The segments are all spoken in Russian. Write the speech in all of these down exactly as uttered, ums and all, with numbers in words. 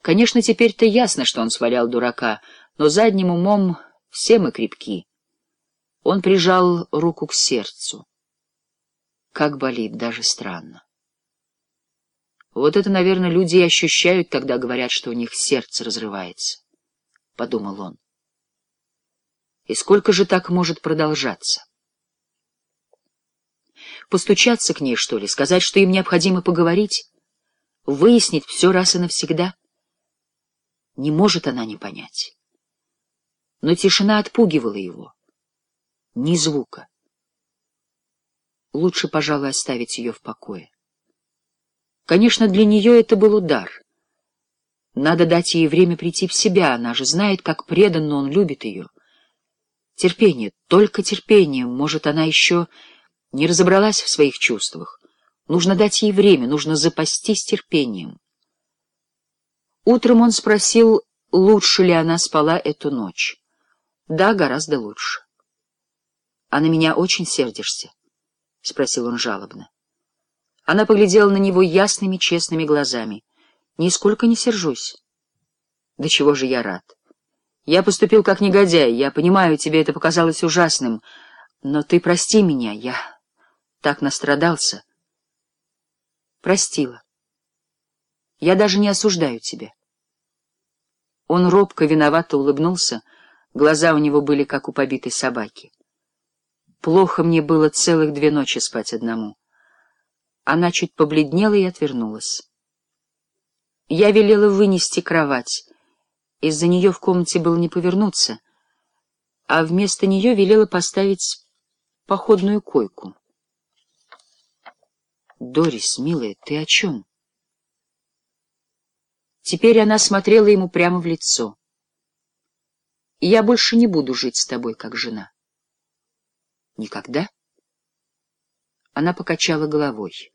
Конечно, теперь-то ясно, что он свалял дурака, но задним умом все мы крепки. Он прижал руку к сердцу. Как болит, даже странно. Вот это, наверное, люди и ощущают, когда говорят, что у них сердце разрывается, — подумал он. И сколько же так может продолжаться? Постучаться к ней, что ли, сказать, что им необходимо поговорить, выяснить все раз и навсегда? Не может она не понять. Но тишина отпугивала его. Ни звука. Лучше, пожалуй, оставить ее в покое. Конечно, для нее это был удар. Надо дать ей время прийти в себя, она же знает, как преданно он любит ее. Терпение, только терпение, может, она еще не разобралась в своих чувствах. Нужно дать ей время, нужно запастись терпением. Утром он спросил, лучше ли она спала эту ночь. Да, гораздо лучше. — А на меня очень сердишься? — спросил он жалобно. Она поглядела на него ясными, честными глазами. — Нисколько не сержусь. — Да чего же я рад. Я поступил как негодяй, я понимаю, тебе это показалось ужасным, но ты прости меня, я так настрадался. Простила. Я даже не осуждаю тебя. Он робко, виновато улыбнулся, глаза у него были как у побитой собаки. Плохо мне было целых две ночи спать одному. Она чуть побледнела и отвернулась. Я велела вынести кровать. Из-за нее в комнате было не повернуться, а вместо нее велела поставить походную койку. — Дорис, милая, ты о чем? Теперь она смотрела ему прямо в лицо. — Я больше не буду жить с тобой, как жена. — Никогда? Она покачала головой.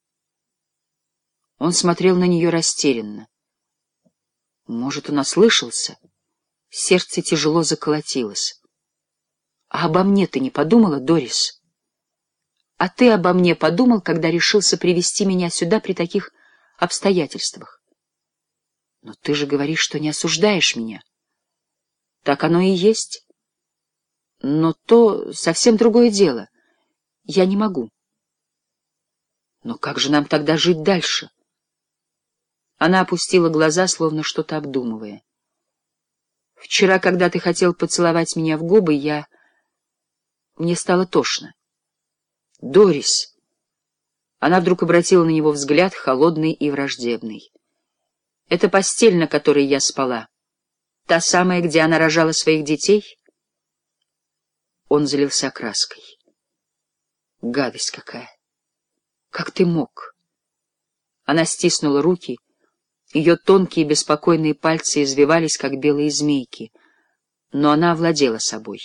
Он смотрел на нее растерянно. Может, он ослышался? Сердце тяжело заколотилось. — А обо мне ты не подумала, Дорис? А ты обо мне подумал, когда решился привести меня сюда при таких обстоятельствах? Но ты же говоришь, что не осуждаешь меня. Так оно и есть. Но то совсем другое дело. Я не могу. Но как же нам тогда жить дальше? Она опустила глаза, словно что-то обдумывая. Вчера, когда ты хотел поцеловать меня в губы, я... Мне стало тошно. Дорис! Она вдруг обратила на него взгляд, холодный и враждебный. Это постель, на которой я спала. Та самая, где она рожала своих детей? Он залился краской. Гадость какая! Как ты мог? Она стиснула руки. Ее тонкие беспокойные пальцы извивались, как белые змейки. Но она овладела собой.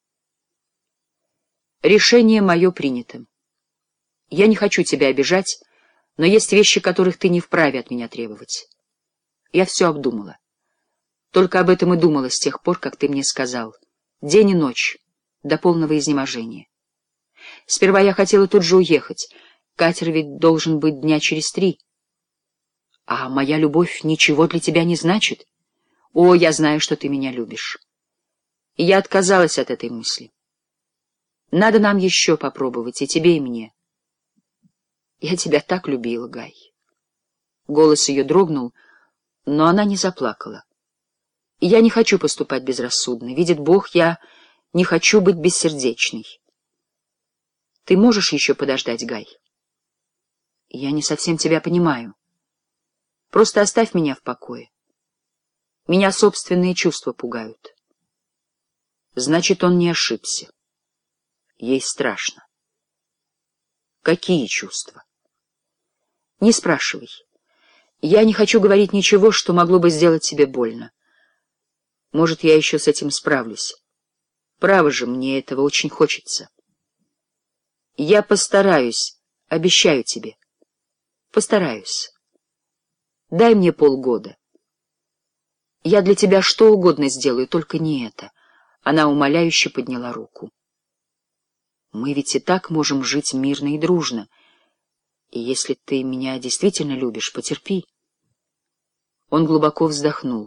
Решение мое принято. Я не хочу тебя обижать, но есть вещи, которых ты не вправе от меня требовать. Я все обдумала. Только об этом и думала с тех пор, как ты мне сказал. День и ночь, до полного изнеможения. Сперва я хотела тут же уехать. Катер ведь должен быть дня через три. А моя любовь ничего для тебя не значит? О, я знаю, что ты меня любишь. И я отказалась от этой мысли. Надо нам еще попробовать, и тебе, и мне. Я тебя так любила, Гай. Голос ее дрогнул, но она не заплакала. Я не хочу поступать безрассудно. Видит Бог, я не хочу быть бессердечной. Ты можешь еще подождать, Гай? Я не совсем тебя понимаю. Просто оставь меня в покое. Меня собственные чувства пугают. Значит, он не ошибся. Ей страшно. Какие чувства? Не спрашивай. Я не хочу говорить ничего, что могло бы сделать тебе больно. Может, я еще с этим справлюсь. Право же, мне этого очень хочется. Я постараюсь, обещаю тебе. Постараюсь. Дай мне полгода. Я для тебя что угодно сделаю, только не это. Она умоляюще подняла руку. Мы ведь и так можем жить мирно и дружно. И если ты меня действительно любишь, потерпи. Он глубоко вздохнул.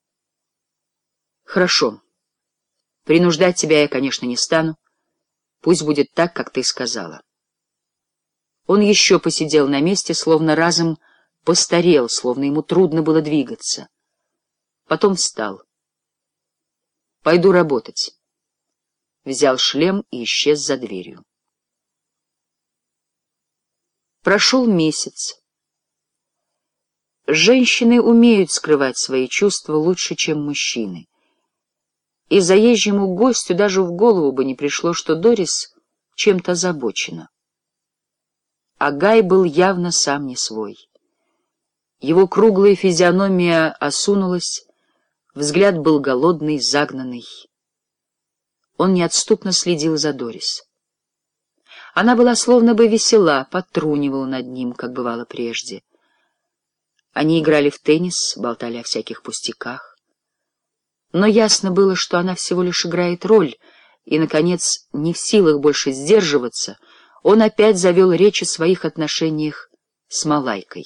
«Хорошо. Принуждать тебя я, конечно, не стану. Пусть будет так, как ты сказала». Он еще посидел на месте, словно разом постарел, словно ему трудно было двигаться. Потом встал. «Пойду работать». Взял шлем и исчез за дверью. Прошел месяц. Женщины умеют скрывать свои чувства лучше, чем мужчины. И заезжему гостю даже в голову бы не пришло, что Дорис чем-то озабочена. А Гай был явно сам не свой. Его круглая физиономия осунулась, взгляд был голодный, загнанный. Он неотступно следил за Дорис. Она была словно бы весела, подтрунивала над ним, как бывало прежде. Они играли в теннис, болтали о всяких пустяках. Но ясно было, что она всего лишь играет роль, и, наконец, не в силах больше сдерживаться, он опять завел речь о своих отношениях с Малайкой.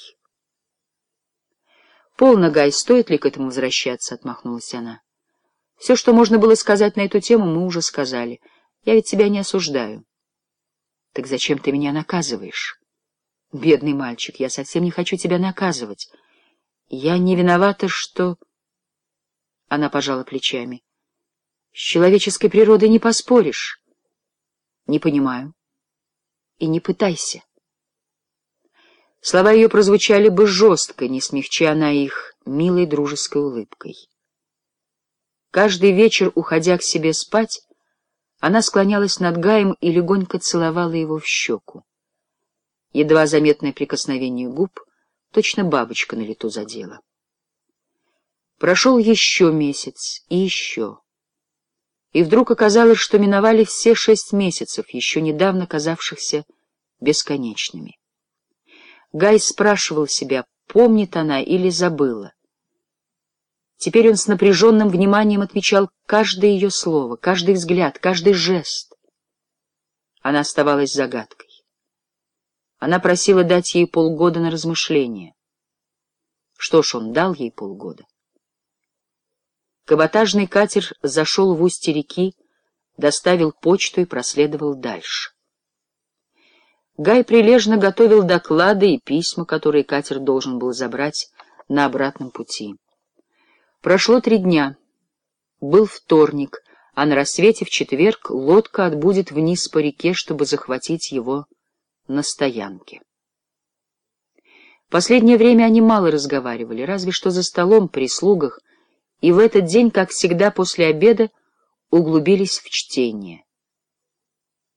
«Полно, Гай, стоит ли к этому возвращаться?» — отмахнулась она. «Все, что можно было сказать на эту тему, мы уже сказали. Я ведь тебя не осуждаю». «Так зачем ты меня наказываешь?» «Бедный мальчик, я совсем не хочу тебя наказывать. Я не виновата, что...» Она пожала плечами. «С человеческой природой не поспоришь». «Не понимаю. И не пытайся». Слова ее прозвучали бы жестко, не смягча она их милой дружеской улыбкой. Каждый вечер, уходя к себе спать, она склонялась над Гаем и легонько целовала его в щеку. Едва заметное прикосновение губ, точно бабочка на лету задела. Прошел еще месяц и еще. И вдруг оказалось, что миновали все шесть месяцев, еще недавно казавшихся бесконечными. Гай спрашивал себя, помнит она или забыла. Теперь он с напряженным вниманием отмечал каждое ее слово, каждый взгляд, каждый жест. Она оставалась загадкой. Она просила дать ей полгода на размышление. Что ж, он дал ей полгода. Каботажный катер зашел в устье реки, доставил почту и проследовал дальше. Гай прилежно готовил доклады и письма, которые катер должен был забрать на обратном пути. Прошло три дня. Был вторник, а на рассвете в четверг лодка отбудет вниз по реке, чтобы захватить его на стоянке. Последнее время они мало разговаривали, разве что за столом, при слугах, и в этот день, как всегда после обеда, углубились в чтение.